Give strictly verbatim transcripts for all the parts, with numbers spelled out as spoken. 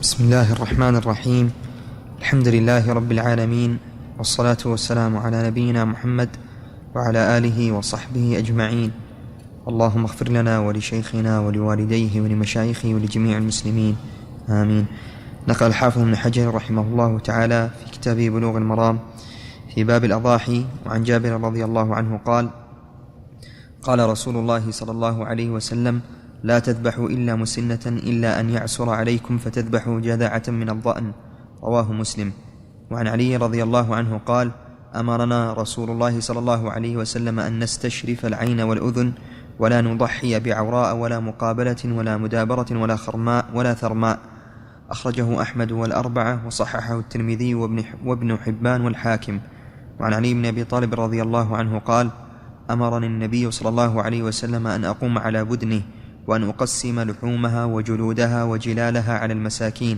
بسم الله الرحمن الرحيم. الحمد لله رب العالمين، والصلاة والسلام على نبينا محمد وعلى آله وصحبه أجمعين. اللهم اغفر لنا ولشيخنا ولوالديه ولمشايخه ولجميع المسلمين، آمين. نقل الحافظ ابن حجر رحمه الله تعالى في كتابه بلوغ المرام في باب الأضاحي وعن جابر رضي الله عنه قال: قال رسول الله صلى الله عليه وسلم: لا تذبحوا إلا مسنة إلا أن يعسر عليكم فتذبحوا جذعة من الضأن، رواه مسلم. وعن علي رضي الله عنه قال: أمرنا رسول الله صلى الله عليه وسلم أن نستشرف العين والأذن ولا نضحي بعوراء ولا مقابلة ولا مدابرة ولا خرماء ولا ثرماء. أخرجه أحمد والأربعة وصححه الترمذي وابن حبان والحاكم. وعن علي بن أبي طالب رضي الله عنه قال: أمرني النبي صلى الله عليه وسلم أن أقوم على بدنه وأن أقسم لحومها وجلودها وجلالها على المساكين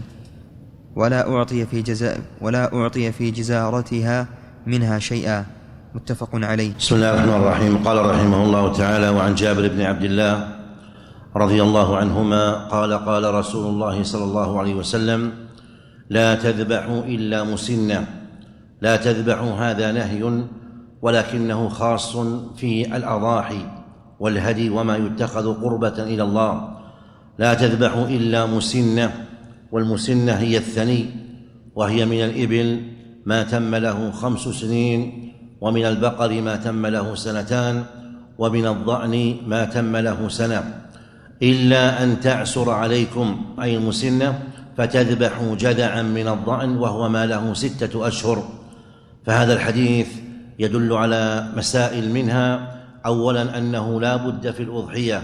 ولا أعطي في جزاء ولا أعطي في جزارتها منها شيئا، متفق عليه. بسم الله الرحمن الرحيم. قال رحمه الله تعالى: وعن جابر بن عبد الله رضي الله عنهما قال: قال رسول الله صلى الله عليه وسلم: لا تذبحوا إلا مسنة. لا تذبحوا هذا نهي، ولكنه خاص في الأضاحي والهدي وما يتخذ قربة إلى الله. لا تذبحوا إلا مسنة، والمسنة هي الثني، وهي من الإبل ما تم له خمس سنين، ومن البقر ما تم له سنتان، ومن الضأن ما تم له سنة، إلا أن تعسر عليكم أي المسنة فتذبحوا جذعا من الضأن وهو ما له ستة أشهر. فهذا الحديث يدل على مسائل، منها أولا أنه لا بد في الأضحية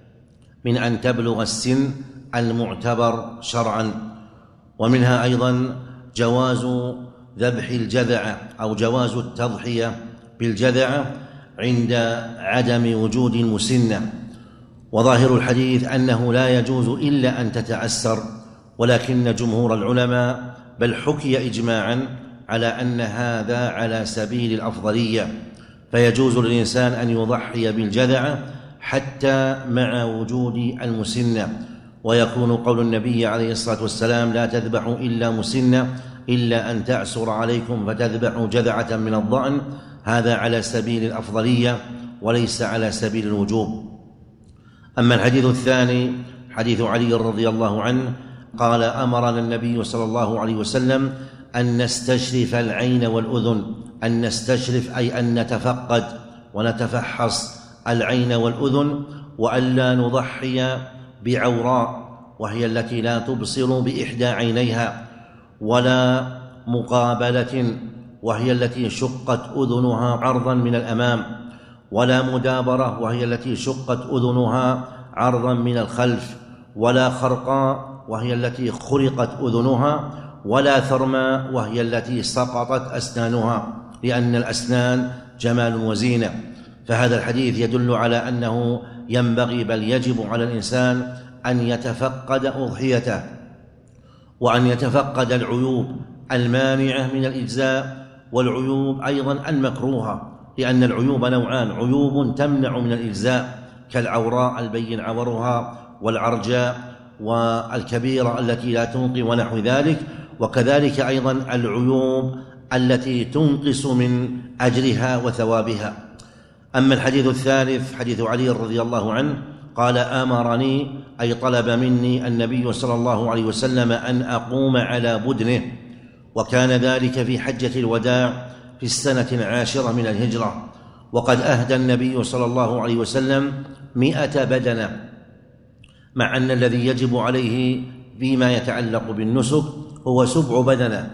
من أن تبلغ السن المعتبر شرعا، ومنها أيضا جواز ذبح الجذع أو جواز التضحية بالجذع عند عدم وجود المسنة. وظاهر الحديث أنه لا يجوز إلا أن تتعسر، ولكن جمهور العلماء بل حكي إجماعا على أن هذا على سبيل الأفضلية، فيجوز للإنسان أن يضحي بالجذع حتى مع وجود المسنة. ويكون قول النبي عليه الصلاة والسلام: لا تذبحوا إلا مسنة إلا أن تعسر عليكم فتذبحوا جذعة من الضأن، هذا على سبيل الأفضلية وليس على سبيل الوجوب. أما الحديث الثاني حديث علي رضي الله عنه قال: أمرنا النبي صلى الله عليه وسلم أن نستشرف العين والأذن. أن نستشرف أي أن نتفقد ونتفحص العين والأذن، وألا نضحي بعوراء وهي التي لا تبصر بإحدى عينيها، ولا مقابلة وهي التي شقت أذنها عرضا من الأمام، ولا مدابرة وهي التي شقت أذنها عرضا من الخلف، ولا خرقاء وهي التي خرقت أذنها، ولا ثرماء وهي التي سقطت أسنانها، لأن الأسنان جمال وزينة. فهذا الحديث يدل على أنه ينبغي بل يجب على الإنسان أن يتفقد أضحيته، وأن يتفقد العيوب المانعة من الإجزاء، والعيوب أيضا المكروهة، لأن العيوب نوعان: عيوب تمنع من الإجزاء كالعوراء البين عورها، والعرجاء والكبيرة التي لا تنقي ونحو ذلك، وكذلك أيضا العيوب التي تنقص من أجرها وثوابها. أما الحديث الثالث حديث علي رضي الله عنه قال: أمرني أي طلب مني النبي صلى الله عليه وسلم أن أقوم على بدنه، وكان ذلك في حجة الوداع في السنة العاشرة من الهجرة، وقد أهدى النبي صلى الله عليه وسلم مئة بدنة، مع أن الذي يجب عليه فيما يتعلق بالنسك هو سبع بدنة.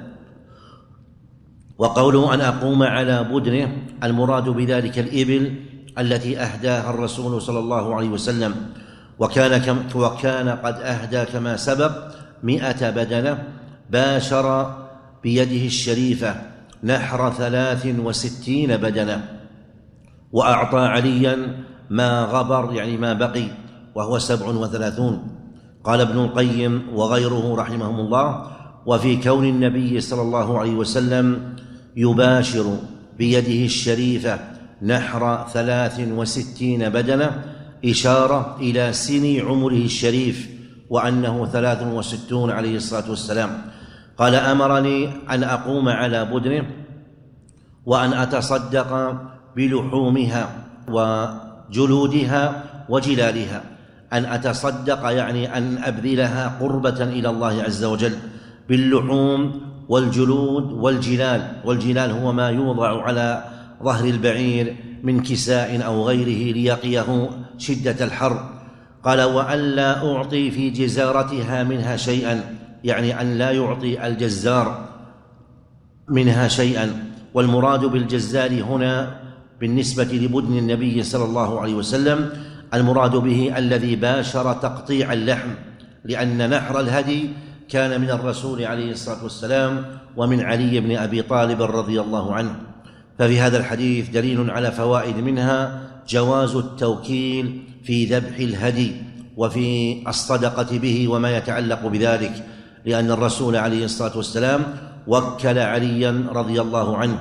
وقوله أن أقوم على بدنه المراد بذلك الإبل التي أهداها الرسول صلى الله عليه وسلم، وكان, كم وكان قد أهدى كما سبق مئة بدنة، باشر بيده الشريفة نحر ثلاث وستين بدنة، وأعطى عليا ما غبر يعني ما بقي وهو سبع وثلاثون. قال ابن القيم وغيره رحمهم الله: وفي كون النبي صلى الله عليه وسلم يباشر بيده الشريفة نحر ثلاث وستين بدنة إشارة إلى سن عمره الشريف، وأنه ثلاث وستون عليه الصلاة والسلام. قال: أمرني أن أقوم على بدنه وأن أتصدق بلحومها وجلودها وجلالها. أن أتصدق يعني أن أبذلها قربة إلى الله عز وجل باللحوم والجلود والجلال. والجلال هو ما يوضع على ظهر البعير من كساء أو غيره ليقيه شدة الحر. قال: وأن لا أعطي في جزارتها منها شيئا، يعني أن لا يعطي الجزار منها شيئا. والمراد بالجزار هنا بالنسبة لبدن النبي صلى الله عليه وسلم المراد به الذي باشر تقطيع اللحم، لأن نحر الهدي كان من الرسول عليه الصلاة والسلام ومن علي بن أبي طالب رضي الله عنه. ففي هذا الحديث دليل على فوائد، منها جواز التوكيل في ذبح الهدي وفي الصدقة به وما يتعلق بذلك، لأن الرسول عليه الصلاة والسلام وكل عليا رضي الله عنه.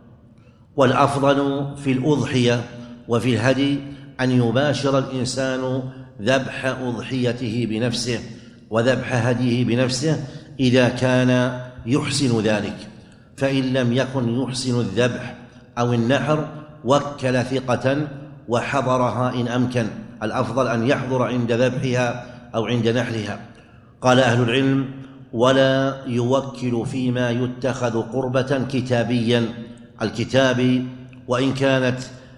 والأفضل في الأضحية وفي الهدي أن يباشر الإنسان ذبح أضحيته بنفسه وذبح هديه بنفسه إذا كان يحسن ذلك. فإن لم يكن يحسن الذبح أو النحر وكل ثقة وحضرها إن أمكن. الأفضل أن يحضر عند ذبحها أو عند نحرها. قال أهل العلم: ولا يوكل فيما يتخذ قربة كتابيا. الكتابي وإن كانت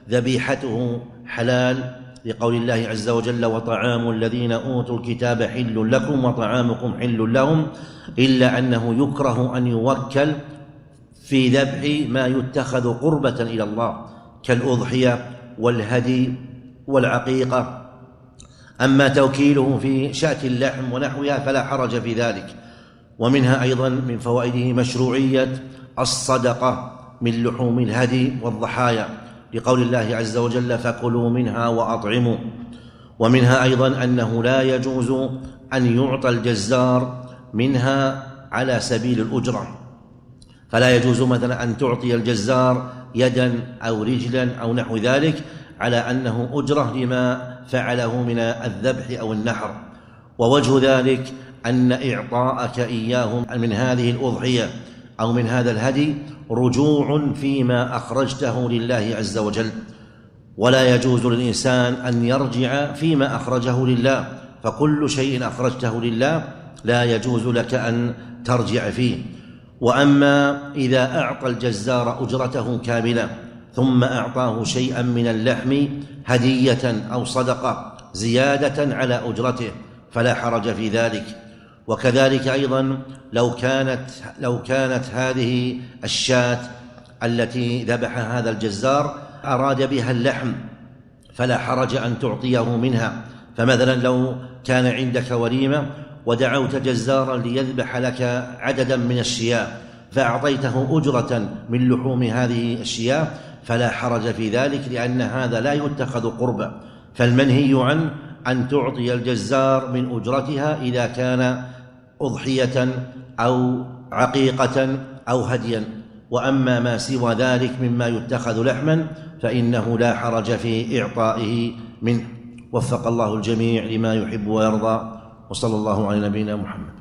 ذبيحته حلال، لقول الله عز وجل: وطعام الذين أوتوا الكتاب حل لكم وطعامكم حل لهم، إلا أنه يكره أن يوكل في ذبح ما يتخذ قربة إلى الله كالأضحية والهدي والعقيقة. أما توكيله في شاة اللحم ونحوها فلا حرج في ذلك. ومنها أيضا من فوائده مشروعية الصدقة من لحوم الهدي والضحايا، لقول الله عز وجل: فكلوا منها وأطعموا. ومنها أيضا أنه لا يجوز أن يعطى الجزار منها على سبيل الأجرة. فلا يجوز مثلا أن تعطي الجزار يدا أو رجلا أو نحو ذلك على أنه أجرة لما فعله من الذبح أو النحر. ووجه ذلك أن إعطاءك إياهم من هذه الأضحية أو من هذا الهدي رجوع فيما أخرجته لله عز وجل، ولا يجوز للإنسان أن يرجع فيما أخرجه لله. فكل شيء أخرجته لله لا يجوز لك أن ترجع فيه. وأما إذا أعطى الجزار أجرته كاملة ثم أعطاه شيئا من اللحم هدية أو صدقة زيادة على أجرته فلا حرج في ذلك. وكذلك أيضا لو كانت لو كانت هذه الشاة التي ذبح هذا الجزار أراد بها اللحم فلا حرج أن تعطيه منها. فمثلا لو كان عندك وليمة ودعوت جزارا ليذبح لك عددا من الشياه فأعطيته أجرة من لحوم هذه الشياه فلا حرج في ذلك، لأن هذا لا يتخذ قربة. فالمنهي عن أن تعطي الجزار من أجرتها إذا كان أضحية أو عقيقة أو هديا. وأما ما سوى ذلك مما يتخذ لحما فإنه لا حرج في إعطائه منه. وفق الله الجميع لما يحب ويرضى، وصلى الله على نبينا محمد.